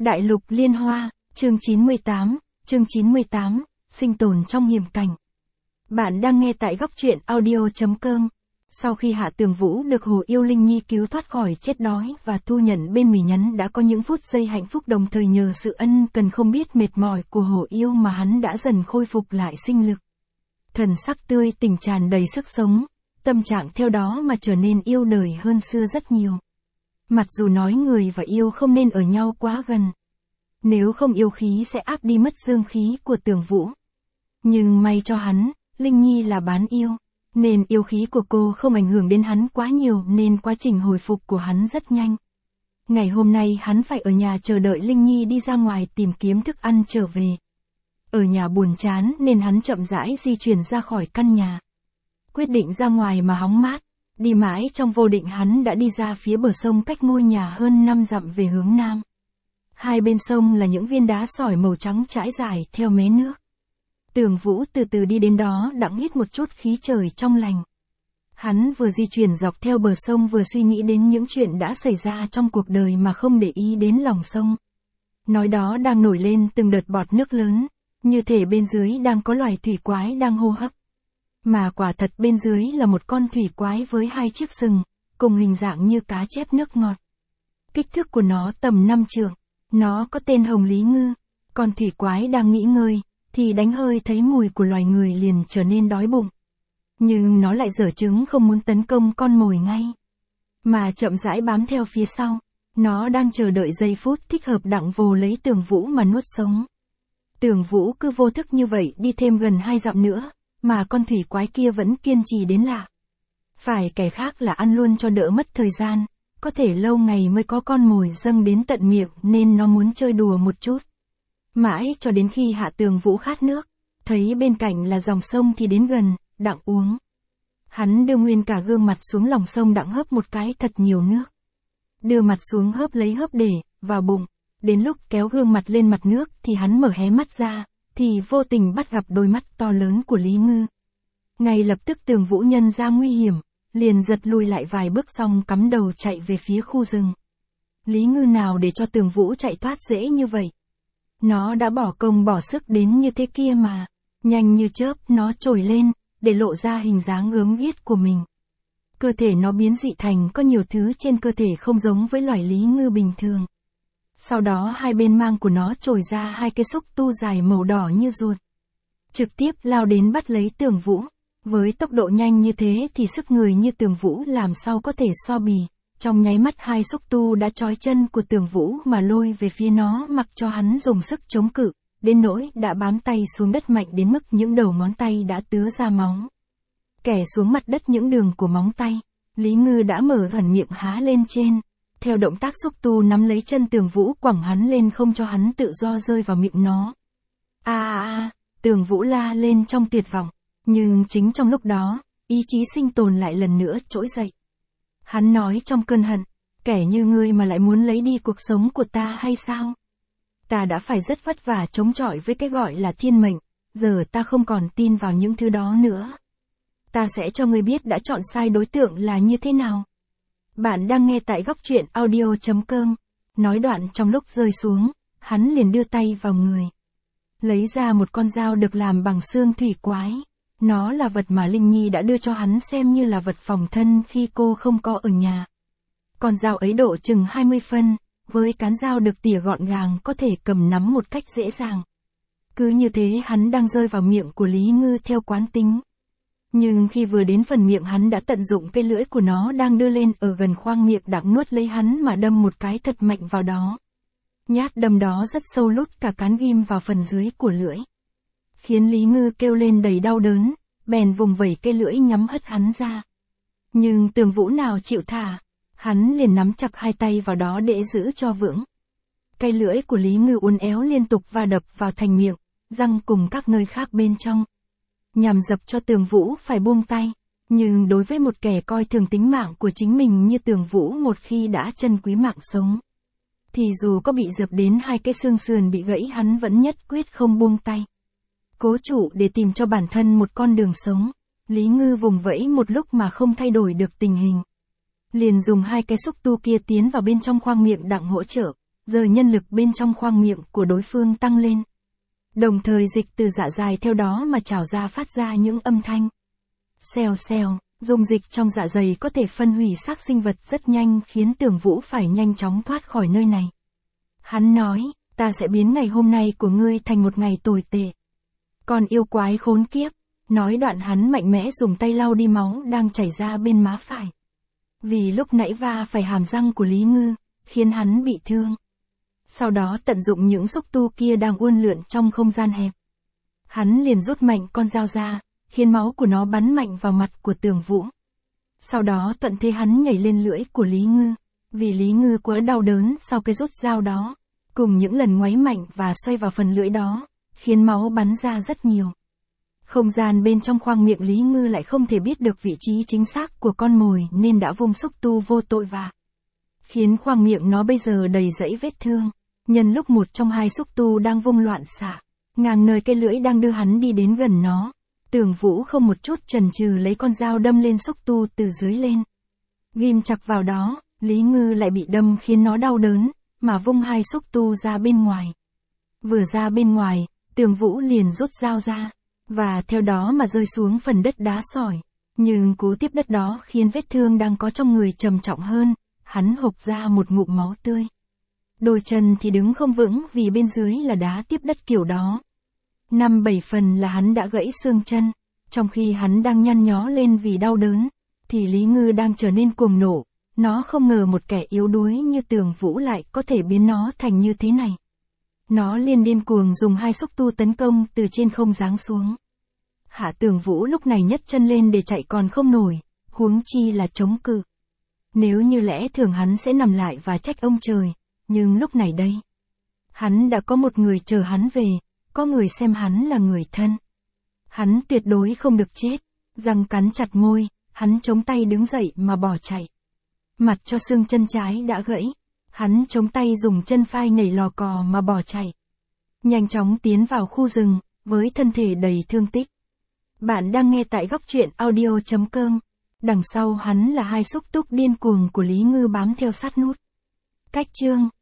Đại lục liên hoa, chương 98, sinh tồn trong hiểm cảnh. Bạn đang nghe tại góc truyện audio.com. Sau khi Hạ Tường Vũ được Hồ Yêu Linh Nhi cứu thoát khỏi chết đói và thu nhận bên Mỉ Nhắn đã có những phút giây hạnh phúc, đồng thời nhờ sự ân cần không biết mệt mỏi của Hồ Yêu mà hắn đã dần khôi phục lại sinh lực. Thần sắc tươi tỉnh tràn đầy sức sống, tâm trạng theo đó mà trở nên yêu đời hơn xưa rất nhiều. Mặc dù nói người và yêu không nên ở nhau quá gần. Nếu không yêu khí sẽ áp đi mất dương khí của Tường Vũ. Nhưng may cho hắn, Linh Nhi là bán yêu, nên yêu khí của cô không ảnh hưởng đến hắn quá nhiều nên quá trình hồi phục của hắn rất nhanh. Ngày hôm nay hắn phải ở nhà chờ đợi Linh Nhi đi ra ngoài tìm kiếm thức ăn trở về. Ở nhà buồn chán nên hắn chậm rãi di chuyển ra khỏi căn nhà. Quyết định ra ngoài mà hóng mát. Đi mãi trong vô định hắn đã đi ra phía bờ sông cách ngôi nhà hơn 5 dặm về hướng nam. Hai bên sông là những viên đá sỏi màu trắng trải dài theo mé nước. Tường Vũ từ từ đi đến đó đặng hít một chút khí trời trong lành. Hắn vừa di chuyển dọc theo bờ sông vừa suy nghĩ đến những chuyện đã xảy ra trong cuộc đời mà không để ý đến lòng sông. Nói đó đang nổi lên từng đợt bọt nước lớn, như thể bên dưới đang có loài thủy quái đang hô hấp. Mà quả thật bên dưới là một con thủy quái với 2 chiếc sừng, cùng hình dạng như cá chép nước ngọt. Kích thước của nó tầm 5 trượng, nó có tên Hồng Lý Ngư. Con thủy quái đang nghỉ ngơi, thì đánh hơi thấy mùi của loài người liền trở nên đói bụng. Nhưng nó lại giở trứng không muốn tấn công con mồi ngay, mà chậm rãi bám theo phía sau. Nó đang chờ đợi giây phút thích hợp đặng vồ lấy Tường Vũ mà nuốt sống. Tường Vũ cứ vô thức như vậy đi thêm gần 2 dặm nữa. Mà con thủy quái kia vẫn kiên trì đến lạ. Phải kẻ khác là ăn luôn cho đỡ mất thời gian, có thể lâu ngày mới có con mồi dâng đến tận miệng nên nó muốn chơi đùa một chút. Mãi cho đến khi Hạ Tường Vũ khát nước, thấy bên cạnh là dòng sông thì đến gần, đặng uống. Hắn đưa nguyên cả gương mặt xuống lòng sông đặng hớp một cái thật nhiều nước. Đưa mặt xuống hớp lấy hớp để vào bụng, đến lúc kéo gương mặt lên mặt nước thì hắn mở hé mắt ra. Thì vô tình bắt gặp đôi mắt to lớn của Lý Ngư. Ngay lập tức Tường Vũ nhân ra nguy hiểm, liền giật lùi lại vài bước xong cắm đầu chạy về phía khu rừng. Lý Ngư nào để cho Tường Vũ chạy thoát dễ như vậy. Nó đã bỏ công bỏ sức đến như thế kia mà. Nhanh như chớp nó trồi lên, để lộ ra hình dáng gớm ghiếc của mình. Cơ thể nó biến dị thành có nhiều thứ trên cơ thể không giống với loài Lý Ngư bình thường. Sau đó hai bên mang của nó trồi ra 2 cái xúc tu dài màu đỏ như ruột. Trực tiếp lao đến bắt lấy Tường Vũ. Với tốc độ nhanh như thế thì sức người như Tường Vũ làm sao có thể so bì. Trong nháy mắt 2 xúc tu đã trói chân của Tường Vũ mà lôi về phía nó, mặc cho hắn dùng sức chống cự, đến nỗi đã bám tay xuống đất mạnh đến mức những đầu ngón tay đã tứa ra máu. Kẻ xuống mặt đất những đường của móng tay, Lý Ngư đã mở hẳn miệng há lên trên. Theo động tác xúc tu nắm lấy chân Tường Vũ quẳng hắn lên không cho hắn tự do rơi vào miệng nó. Tường Vũ la lên trong tuyệt vọng. Nhưng chính trong lúc đó, ý chí sinh tồn lại lần nữa trỗi dậy. Hắn nói trong cơn hận, kẻ như ngươi mà lại muốn lấy đi cuộc sống của ta hay sao? Ta đã phải rất vất vả chống chọi với cái gọi là thiên mệnh, giờ ta không còn tin vào những thứ đó nữa. Ta sẽ cho ngươi biết đã chọn sai đối tượng là như thế nào. Bạn đang nghe tại góc truyện audio.com. Nói đoạn trong lúc rơi xuống, hắn liền đưa tay vào người. Lấy ra một con dao được làm bằng xương thủy quái. Nó là vật mà Linh Nhi đã đưa cho hắn xem như là vật phòng thân khi cô không có ở nhà. Con dao ấy độ chừng 20 phân, với cán dao được tỉa gọn gàng có thể cầm nắm một cách dễ dàng. Cứ như thế hắn đang rơi vào miệng của Lý Ngư theo quán tính. Nhưng khi vừa đến phần miệng hắn đã tận dụng cây lưỡi của nó đang đưa lên ở gần khoang miệng đặng nuốt lấy hắn mà đâm một cái thật mạnh vào đó. Nhát đâm đó rất sâu lút cả cán ghim vào phần dưới của lưỡi. Khiến Lý Ngư kêu lên đầy đau đớn, bèn vùng vẩy cây lưỡi nhắm hất hắn ra. Nhưng Tường Vũ nào chịu thả, hắn liền nắm chặt 2 tay vào đó để giữ cho vững. Cây lưỡi của Lý Ngư uốn éo liên tục va đập vào thành miệng, răng cùng các nơi khác bên trong. Nhằm dập cho Tường Vũ phải buông tay. Nhưng đối với một kẻ coi thường tính mạng của chính mình như Tường Vũ một khi đã trân quý mạng sống, thì dù có bị dập đến 2 cái xương sườn bị gãy hắn vẫn nhất quyết không buông tay. Cố trụ để tìm cho bản thân một con đường sống. Lý Ngư vùng vẫy một lúc mà không thay đổi được tình hình. Liền dùng 2 cái xúc tu kia tiến vào bên trong khoang miệng đặng hỗ trợ. giờ nhân lực bên trong khoang miệng của đối phương tăng lên. Đồng thời dịch từ dạ dày theo đó mà trào ra phát ra những âm thanh. Xèo xèo, dung dịch trong dạ dày có thể phân hủy xác sinh vật rất nhanh khiến Tưởng Vũ phải nhanh chóng thoát khỏi nơi này. Hắn nói, ta sẽ biến ngày hôm nay của ngươi thành một ngày tồi tệ. Còn yêu quái khốn kiếp, nói đoạn hắn mạnh mẽ dùng tay lau đi máu đang chảy ra bên má phải. Vì lúc nãy va phải hàm răng của Lý Ngư, khiến hắn bị thương. Sau đó tận dụng những xúc tu kia đang uốn lượn trong không gian hẹp. Hắn liền rút mạnh con dao ra, khiến máu của nó bắn mạnh vào mặt của Tưởng Vũ. Sau đó thuận thế hắn nhảy lên lưỡi của Lý Ngư, vì Lý Ngư quá đau đớn sau cái rút dao đó, cùng những lần ngoáy mạnh và xoay vào phần lưỡi đó, khiến máu bắn ra rất nhiều. Không gian bên trong khoang miệng Lý Ngư lại không thể biết được vị trí chính xác của con mồi nên đã vung xúc tu vô tội và khiến khoang miệng nó bây giờ đầy rẫy vết thương. Nhân lúc một trong hai xúc tu đang vung loạn xạ, ngang nơi cây lưỡi đang đưa hắn đi đến gần nó, Tưởng Vũ không một chút chần chừ lấy con dao đâm lên xúc tu từ dưới lên. Ghim chặt vào đó, Lý Ngư lại bị đâm khiến nó đau đớn, mà vung hai xúc tu ra bên ngoài. Vừa ra bên ngoài, Tưởng Vũ liền rút dao ra, và theo đó mà rơi xuống phần đất đá sỏi. Nhưng cú tiếp đất đó khiến vết thương đang có trong người trầm trọng hơn, hắn hộc ra một ngụm máu tươi. Đôi chân thì đứng không vững vì bên dưới là đá tiếp đất kiểu đó. 5-7 phần là hắn đã gãy xương chân, trong khi hắn đang nhăn nhó lên vì đau đớn, thì Lý Ngư đang trở nên cuồng nộ, nó không ngờ một kẻ yếu đuối như Tưởng Vũ lại có thể biến nó thành như thế này. Nó liền điên cuồng dùng hai xúc tu tấn công từ trên không giáng xuống. Hạ Tưởng Vũ lúc này nhấc chân lên để chạy còn không nổi, huống chi là chống cự. Nếu như lẽ thường hắn sẽ nằm lại và trách ông trời, nhưng lúc này đây, hắn đã có một người chờ hắn về, có người xem hắn là người thân. Hắn tuyệt đối không được chết, răng cắn chặt môi, hắn chống tay đứng dậy mà bỏ chạy. Mặt cho xương chân trái đã gãy, hắn chống tay dùng chân phai nhảy lò cò mà bỏ chạy. Nhanh chóng tiến vào khu rừng, với thân thể đầy thương tích. Bạn đang nghe tại góc truyện audio.com. Đằng sau hắn là hai xúc túc điên cuồng của Lý Ngư bám theo sát nút. Cách chương